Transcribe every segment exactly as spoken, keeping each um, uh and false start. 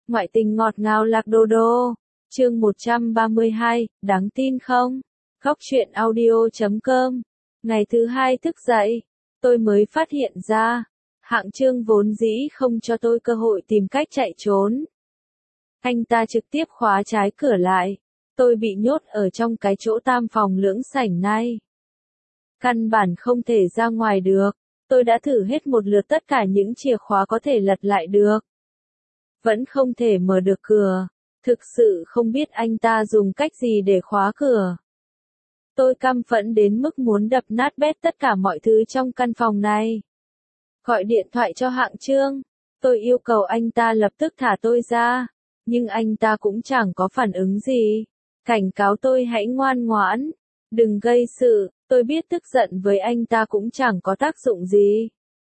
Ngoại tình ngọt ngào lạc đô đô. Chương một trăm ba mươi hai, đáng tin không? Góc truyện audio chấm com. Ngày thứ hai thức dậy, tôi mới phát hiện ra, Hạng Chương vốn dĩ không cho tôi cơ hội tìm cách chạy trốn. Anh ta trực tiếp khóa trái cửa lại, tôi bị nhốt ở trong cái chỗ tam phòng lưỡng sảnh này. Căn bản không thể ra ngoài được, tôi đã thử hết một lượt tất cả những chìa khóa có thể lật lại được. Vẫn không thể mở được cửa, thực sự không biết anh ta dùng cách gì để khóa cửa. Tôi căm phẫn đến mức muốn đập nát bét tất cả mọi thứ trong căn phòng này. Gọi điện thoại cho Hạng Chương, tôi yêu cầu anh ta lập tức thả tôi ra, nhưng anh ta cũng chẳng có phản ứng gì. Cảnh cáo tôi hãy ngoan ngoãn, đừng gây sự, tôi biết tức giận với anh ta cũng chẳng có tác dụng gì.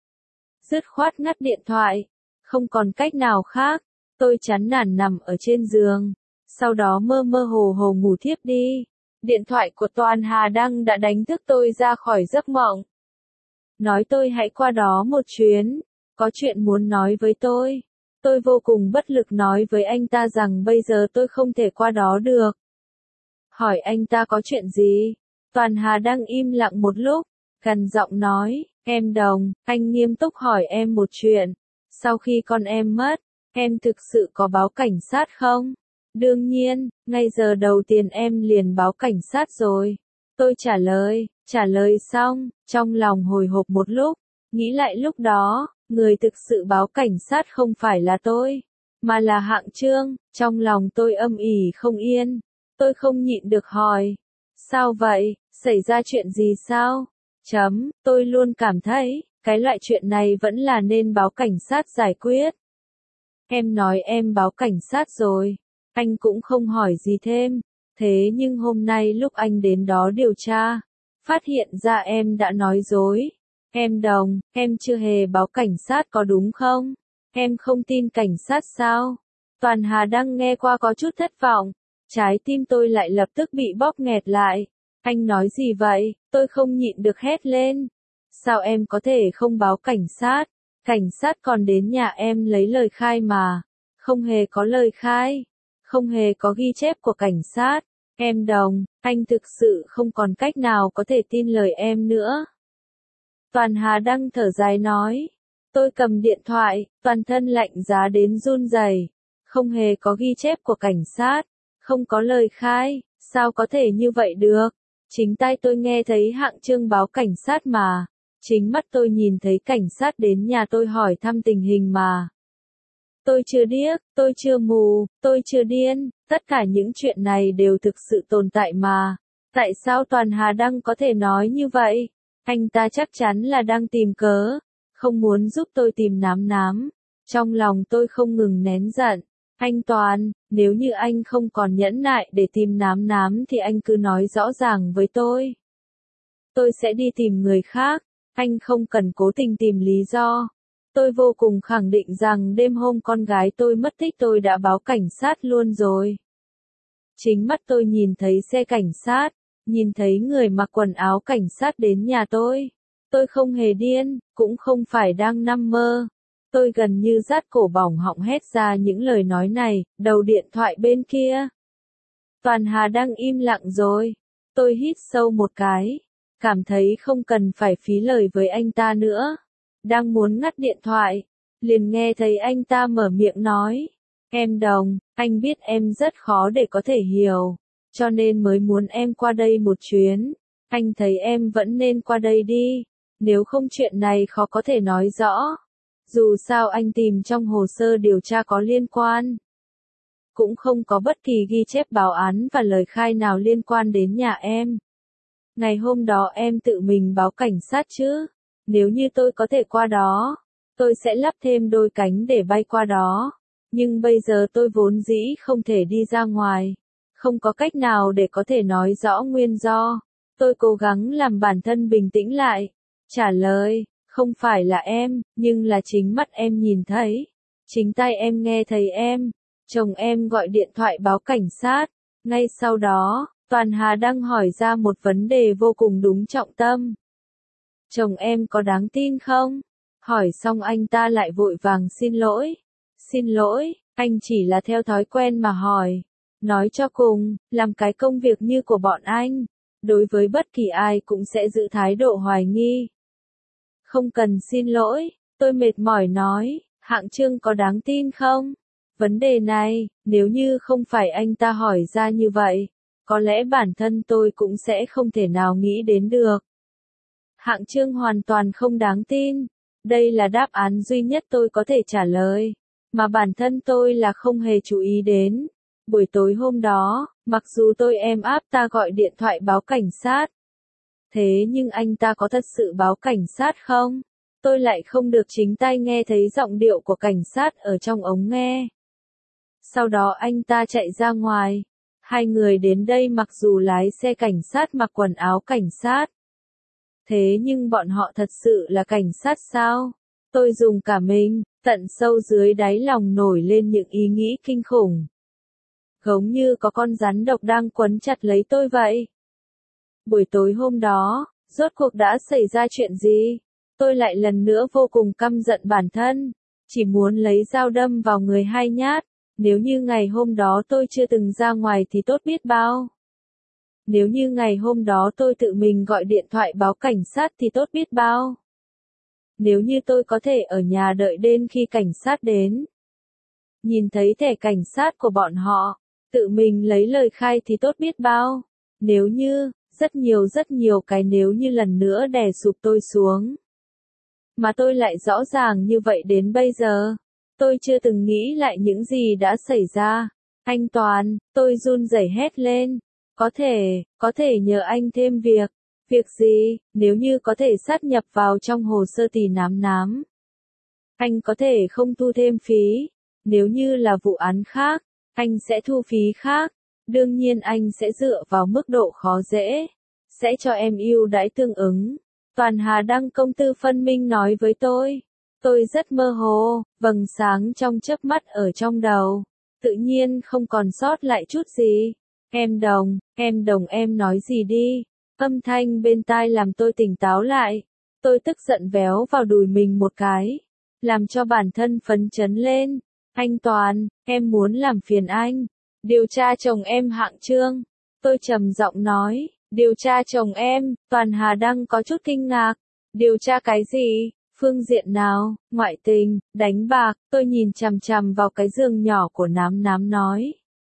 Dứt khoát ngắt điện thoại, không còn cách nào khác, tôi chán nản nằm ở trên giường, sau đó mơ mơ hồ hồ ngủ thiếp đi. Điện thoại của Toàn Hà Đăng đã đánh thức tôi ra khỏi giấc mộng. Nói tôi hãy qua đó một chuyến, có chuyện muốn nói với tôi. Tôi vô cùng bất lực nói với anh ta rằng bây giờ tôi không thể qua đó được. Hỏi anh ta có chuyện gì? Toàn Hà Đăng im lặng một lúc, gằn giọng nói, em Đồng, anh nghiêm túc hỏi em một chuyện. Sau khi con em mất, em thực sự có báo cảnh sát không? Đương nhiên, ngay giờ đầu tiên em liền báo cảnh sát rồi. Tôi trả lời, trả lời xong, trong lòng hồi hộp một lúc, nghĩ lại lúc đó, người thực sự báo cảnh sát không phải là tôi, mà là Hạng Chương. Trong lòng tôi âm ỉ không yên, tôi không nhịn được hỏi, sao vậy, xảy ra chuyện gì sao? Chấm, tôi luôn cảm thấy, cái loại chuyện này vẫn là nên báo cảnh sát giải quyết. Em nói em báo cảnh sát rồi, anh cũng không hỏi gì thêm, thế nhưng hôm nay lúc anh đến đó điều tra, phát hiện ra em đã nói dối. Em Đồng, em chưa hề báo cảnh sát có đúng không? Em không tin cảnh sát sao? Toàn Hà Đăng nghe qua có chút thất vọng, trái tim tôi lại lập tức bị bóp nghẹt lại. Anh nói gì vậy? Tôi không nhịn được hét lên. Sao em có thể không báo cảnh sát? Cảnh sát còn đến nhà em lấy lời khai mà. Không hề có lời khai. Không hề có ghi chép của cảnh sát. Em Đồng, anh thực sự không còn cách nào có thể tin lời em nữa. Toàn Hà Đăng thở dài nói. Tôi cầm điện thoại, toàn thân lạnh giá đến run rẩy. Không hề có ghi chép của cảnh sát. Không có lời khai. Sao có thể như vậy được? Chính tai tôi nghe thấy Hạng Chương báo cảnh sát mà. Chính mắt tôi nhìn thấy cảnh sát đến nhà tôi hỏi thăm tình hình mà. Tôi chưa điếc, tôi chưa mù, tôi chưa điên, tất cả những chuyện này đều thực sự tồn tại mà. Tại sao Toàn Hà Đăng có thể nói như vậy? Anh ta chắc chắn là đang tìm cớ, không muốn giúp tôi tìm nám nám. Trong lòng tôi không ngừng nén giận. Anh Toàn, nếu như anh không còn nhẫn nại để tìm nám nám thì anh cứ nói rõ ràng với tôi. Tôi sẽ đi tìm người khác, anh không cần cố tình tìm lý do. Tôi vô cùng khẳng định rằng đêm hôm con gái tôi mất tích tôi đã báo cảnh sát luôn rồi. Chính mắt tôi nhìn thấy xe cảnh sát, nhìn thấy người mặc quần áo cảnh sát đến nhà tôi. Tôi không hề điên, cũng không phải đang nằm mơ. Tôi gần như rát cổ bỏng họng hét ra những lời nói này, đầu điện thoại bên kia. Toàn Hà Đăng im lặng rồi. Tôi hít sâu một cái, cảm thấy không cần phải phí lời với anh ta nữa. Đang muốn ngắt điện thoại, liền nghe thấy anh ta mở miệng nói. Em Đồng, anh biết em rất khó để có thể hiểu, cho nên mới muốn em qua đây một chuyến. Anh thấy em vẫn nên qua đây đi, nếu không chuyện này khó có thể nói rõ. Dù sao anh tìm trong hồ sơ điều tra có liên quan. Cũng không có bất kỳ ghi chép báo án và lời khai nào liên quan đến nhà em. Ngày hôm đó em tự mình báo cảnh sát chứ? Nếu như tôi có thể qua đó, tôi sẽ lắp thêm đôi cánh để bay qua đó. Nhưng bây giờ tôi vốn dĩ không thể đi ra ngoài. Không có cách nào để có thể nói rõ nguyên do. Tôi cố gắng làm bản thân bình tĩnh lại. Trả lời, không phải là em, nhưng là chính mắt em nhìn thấy. Chính tai em nghe thấy em. Chồng em gọi điện thoại báo cảnh sát. Ngay sau đó, Toàn Hà Đăng hỏi ra một vấn đề vô cùng đúng trọng tâm. Chồng em có đáng tin không? Hỏi xong anh ta lại vội vàng xin lỗi. Xin lỗi, Anh chỉ là theo thói quen mà hỏi. Nói cho cùng, làm cái công việc như của bọn anh, đối với bất kỳ ai cũng sẽ giữ thái độ hoài nghi. Không cần xin lỗi, tôi mệt mỏi nói, Hạng Trương có đáng tin không? Vấn đề này, nếu như không phải anh ta hỏi ra như vậy, có lẽ bản thân tôi cũng sẽ không thể nào nghĩ đến được. Hạng Trương hoàn toàn không đáng tin. Đây là đáp án duy nhất tôi có thể trả lời, mà bản thân tôi là không hề chú ý đến. Buổi tối hôm đó, mặc dù tôi êm áp ta gọi điện thoại báo cảnh sát. Thế nhưng anh ta có thật sự báo cảnh sát không? Tôi lại không được chính tai nghe thấy giọng điệu của cảnh sát ở trong ống nghe. Sau đó anh ta chạy ra ngoài. Hai người đến đây mặc dù lái xe cảnh sát mặc quần áo cảnh sát. Thế nhưng bọn họ thật sự là cảnh sát sao? Tôi dùng cả mình, tận sâu dưới đáy lòng nổi lên những ý nghĩ kinh khủng. Giống như có con rắn độc đang quấn chặt lấy tôi vậy. Buổi tối hôm đó, rốt cuộc đã xảy ra chuyện gì? Tôi lại lần nữa vô cùng căm giận bản thân, chỉ muốn lấy dao đâm vào người hai nhát. Nếu như ngày hôm đó tôi chưa từng ra ngoài thì tốt biết bao. Nếu như ngày hôm đó tôi tự mình gọi điện thoại báo cảnh sát thì tốt biết bao. Nếu như tôi có thể ở nhà đợi đến khi cảnh sát đến. Nhìn thấy thẻ cảnh sát của bọn họ, tự mình lấy lời khai thì tốt biết bao. Nếu như, rất nhiều rất nhiều cái nếu như lần nữa đè sụp tôi xuống. Mà tôi lại rõ ràng như vậy đến bây giờ. Tôi chưa từng nghĩ lại những gì đã xảy ra. Anh Toàn, tôi run rẩy hét lên. Có thể, có thể nhờ anh thêm việc. Việc gì, nếu như có thể sát nhập vào trong hồ sơ thì nám nám. Anh có thể không thu thêm phí. Nếu như là vụ án khác, anh sẽ thu phí khác. Đương nhiên anh sẽ dựa vào mức độ khó dễ. Sẽ cho em ưu đãi tương ứng. Toàn Hà Đăng công tư phân minh nói với tôi. Tôi rất mơ hồ, vầng sáng trong chớp mắt ở trong đầu. Tự nhiên không còn sót lại chút gì. Em Đồng, em Đồng em nói gì đi. Âm thanh bên tai làm tôi tỉnh táo lại. Tôi tức giận véo vào đùi mình một cái. Làm cho bản thân phấn chấn lên. Anh Toàn, em muốn làm phiền anh. Điều tra chồng em Hạng Trương. Tôi trầm giọng nói. Điều tra chồng em, Toàn Hà Đăng có chút kinh ngạc. Điều tra cái gì? Phương diện nào? Ngoại tình, đánh bạc, tôi nhìn chằm chằm vào cái giường nhỏ của nám nám nói.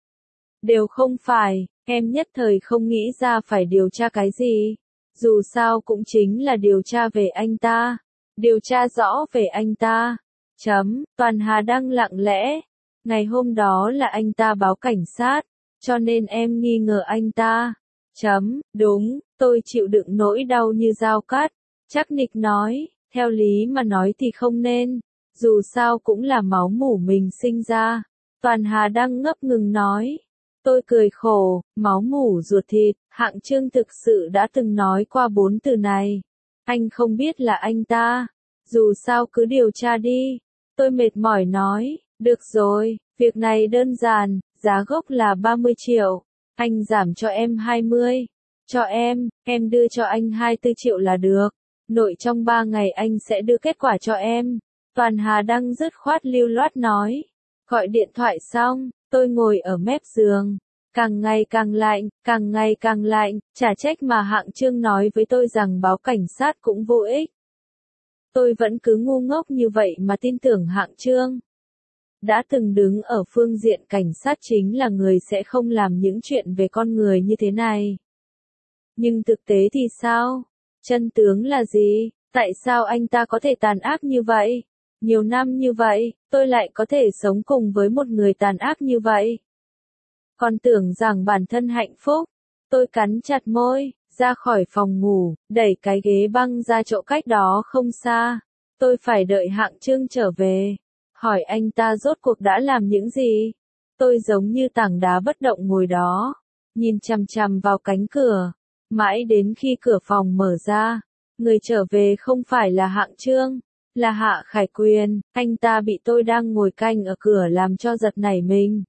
Đều không phải, em nhất thời không nghĩ ra phải điều tra cái gì. Dù sao cũng chính là điều tra về anh ta. Điều tra rõ về anh ta. Chấm, Toàn Hà Đăng lặng lẽ. Ngày hôm đó là anh ta báo cảnh sát, cho nên em nghi ngờ anh ta. Chấm, đúng, tôi chịu đựng nỗi đau như dao cắt. Chắc nịch nói, theo lý mà nói thì không nên. Dù sao cũng là máu mủ mình sinh ra. Toàn Hà Đăng ngấp ngừng nói. Tôi cười khổ, máu mủ ruột thịt, Hạng Trương thực sự đã từng nói qua bốn từ này. Anh không biết là anh ta. Dù sao cứ điều tra đi. Tôi mệt mỏi nói, được rồi, việc này đơn giản, giá gốc là ba mươi triệu. Anh giảm cho em hai mươi. Cho em, em đưa cho anh hai mươi tư triệu là được. Nội trong ba ngày anh sẽ đưa kết quả cho em. Toàn Hà Đăng dứt khoát lưu loát nói. Gọi điện thoại xong, tôi ngồi ở mép giường. Càng ngày càng lạnh, càng ngày càng lạnh, chả trách mà Hạng Trương nói với tôi rằng báo cảnh sát cũng vô ích. Tôi vẫn cứ ngu ngốc như vậy mà tin tưởng Hạng Trương. Đã từng đứng ở phương diện cảnh sát chính là người sẽ không làm những chuyện về con người như thế này. Nhưng thực tế thì sao? Chân tướng là gì? Tại sao anh ta có thể tàn ác như vậy? Nhiều năm như vậy, tôi lại có thể sống cùng với một người tàn ác như vậy. Còn tưởng rằng bản thân hạnh phúc. Tôi cắn chặt môi, ra khỏi phòng ngủ, đẩy cái ghế băng ra chỗ cách đó không xa. Tôi phải đợi Hạng Trương trở về. Hỏi anh ta rốt cuộc đã làm những gì? Tôi giống như tảng đá bất động ngồi đó, nhìn chằm chằm vào cánh cửa. Mãi đến khi cửa phòng mở ra, người trở về không phải là Hạng Trương, là Hạ Khải Quyền. Anh ta bị tôi đang ngồi canh ở cửa làm cho giật nảy mình.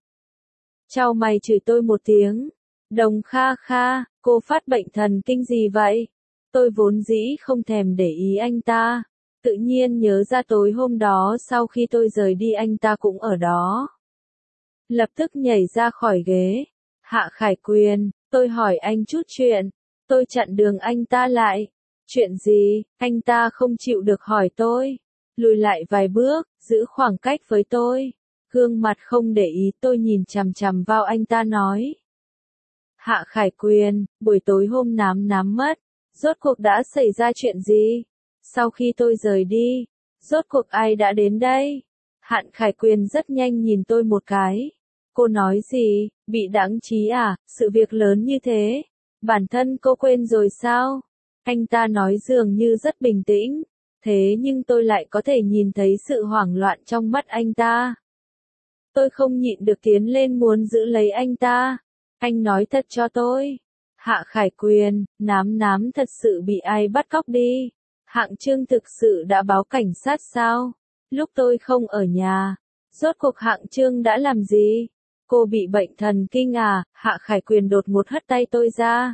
Chau mày chửi tôi một tiếng. Đồng Kha Kha, cô phát bệnh thần kinh gì vậy? Tôi vốn dĩ không thèm để ý anh ta. Tự nhiên nhớ ra tối hôm đó sau khi tôi rời đi anh ta cũng ở đó. lập tức nhảy ra khỏi ghế. Hạ Khải Quyền, tôi hỏi anh chút chuyện. Tôi chặn đường anh ta lại. Chuyện gì? Anh ta không chịu được hỏi tôi. Lùi lại vài bước, giữ khoảng cách với tôi. Gương mặt không để ý, tôi nhìn chằm chằm vào anh ta nói. Hạ Khải Quyền, buổi tối hôm nám nám mất. Rốt cuộc đã xảy ra chuyện gì? Sau khi tôi rời đi, rốt cuộc ai đã đến đây? Hạ Khải Quyền rất nhanh nhìn tôi một cái. Cô nói gì? Bị đãng trí à? Sự việc lớn như thế. Bản thân cô quên rồi sao? Anh ta nói dường như rất bình tĩnh. Thế nhưng tôi lại có thể nhìn thấy sự hoảng loạn trong mắt anh ta. Tôi không nhịn được tiến lên muốn giữ lấy anh ta. Anh nói thật cho tôi. Hạ Khải Quyền, nám nám thật sự bị ai bắt cóc đi. Hạng Trương thực sự đã báo cảnh sát sao? Lúc tôi không ở nhà, rốt cuộc Hạng Trương đã làm gì? Cô bị bệnh thần kinh à? Hạ Khải Quyền đột ngột hất tay tôi ra.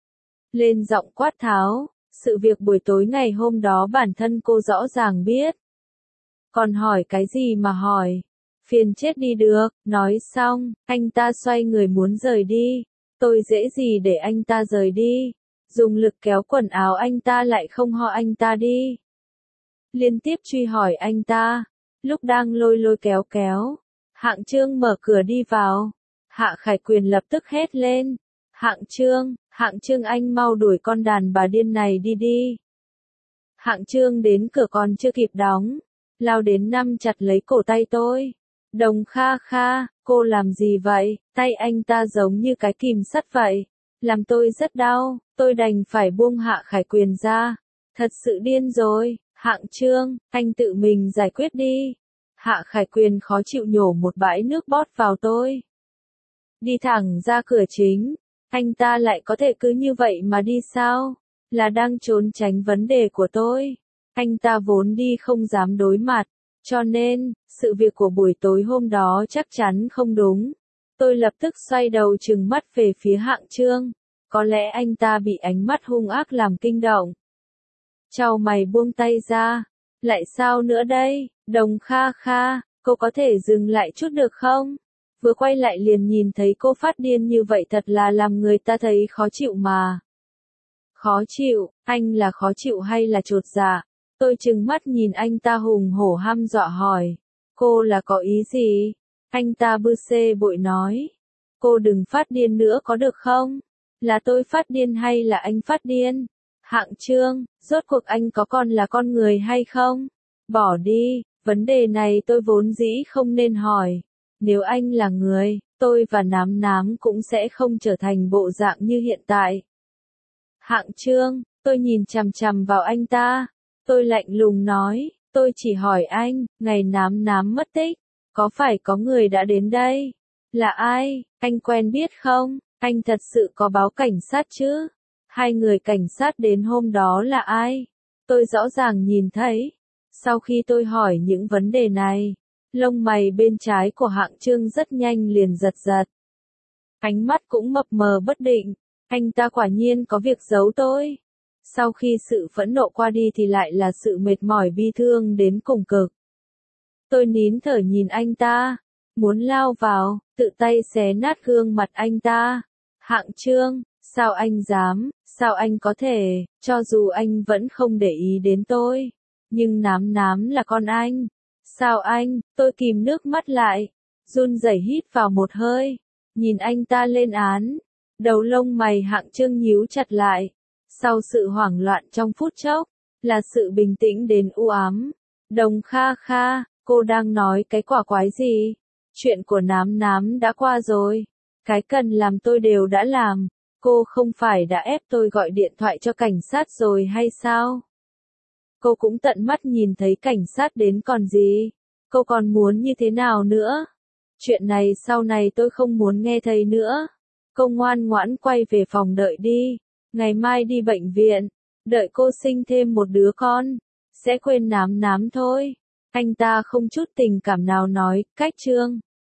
Lên giọng quát tháo, sự việc buổi tối ngày hôm đó bản thân cô rõ ràng biết. Còn hỏi cái gì mà hỏi? Phiền chết đi được, nói xong, anh ta xoay người muốn rời đi. Tôi dễ gì để anh ta rời đi. Dùng lực kéo quần áo anh ta lại không ho anh ta đi. Liên tiếp truy hỏi anh ta. Lúc đang lôi lôi kéo kéo. Hạng Trương mở cửa đi vào. Hạ Khải Quyền lập tức hét lên. Hạng Trương, Hạng Trương anh mau đuổi con đàn bà điên này đi đi. Hạng Trương đến cửa còn chưa kịp đóng. Lao đến nắm chặt lấy cổ tay tôi. Đồng Kha Kha, cô làm gì vậy? Tay anh ta giống như cái kìm sắt vậy. Làm tôi rất đau, tôi đành phải buông Hạ Khải Quyền ra. Thật sự điên rồi, Hạng Trương, anh tự mình giải quyết đi. Hạ Khải Quyền khó chịu nhổ một bãi nước bọt vào tôi. Đi thẳng ra cửa chính, anh ta lại có thể cứ như vậy mà đi sao? Là đang trốn tránh vấn đề của tôi. Anh ta vốn đi không dám đối mặt, cho nên, sự việc của buổi tối hôm đó chắc chắn không đúng. Tôi lập tức xoay đầu trừng mắt về phía Hạng Trương. Có lẽ anh ta bị ánh mắt hung ác làm kinh động. Chau mày buông tay ra. Lại sao nữa đây? Đồng Kha Kha, cô có thể dừng lại chút được không? Vừa quay lại liền nhìn thấy cô phát điên như vậy thật là làm người ta thấy khó chịu mà. Khó chịu, anh là khó chịu hay là chột dạ? Tôi trừng mắt nhìn anh ta hùng hổ hăm dọa hỏi. Cô là có ý gì? Anh ta bư xê bội nói. Cô đừng phát điên nữa có được không? Là tôi phát điên hay là anh phát điên? Hạng Trương, rốt cuộc anh có còn là con người hay không? Bỏ đi, vấn đề này tôi vốn dĩ không nên hỏi. Nếu anh là người, tôi và nám nám cũng sẽ không trở thành bộ dạng như hiện tại. Hạng Trương, tôi nhìn chằm chằm vào anh ta. Tôi lạnh lùng nói, tôi chỉ hỏi anh, ngày nám nám mất tích, có phải có người đã đến đây? Là ai? Anh quen biết không? Anh thật sự có báo cảnh sát chứ? Hai người cảnh sát đến hôm đó là ai? Tôi rõ ràng nhìn thấy. Sau khi tôi hỏi những vấn đề này, lông mày bên trái của Hạng Trương rất nhanh liền giật giật. Ánh mắt cũng mập mờ bất định. Anh ta quả nhiên có việc giấu tôi. Sau khi sự phẫn nộ qua đi thì lại là sự mệt mỏi bi thương đến cùng cực. Tôi nín thở nhìn anh ta, muốn lao vào, tự tay xé nát gương mặt anh ta. Hạng Trương, sao anh dám, sao anh có thể, cho dù anh vẫn không để ý đến tôi, nhưng nám nám là con anh. Sao anh, tôi kìm nước mắt lại, run rẩy hít vào một hơi, nhìn anh ta lên án, đầu lông mày Hạng Trương nhíu chặt lại. Sau sự hoảng loạn trong phút chốc, là sự bình tĩnh đến u ám. Đồng Kha Kha, cô đang nói cái quả quái gì? Chuyện của nám nám đã qua rồi. Cái cần làm tôi đều đã làm. Cô không phải đã ép tôi gọi điện thoại cho cảnh sát rồi hay sao? Cô cũng tận mắt nhìn thấy cảnh sát đến còn gì? Cô còn muốn như thế nào nữa? Chuyện này sau này tôi không muốn nghe thấy nữa. Cô ngoan ngoãn quay về phòng đợi đi. Ngày mai đi bệnh viện, đợi cô sinh thêm một đứa con, sẽ quên nám nám thôi. Anh ta không chút tình cảm nào nói, cách Trương.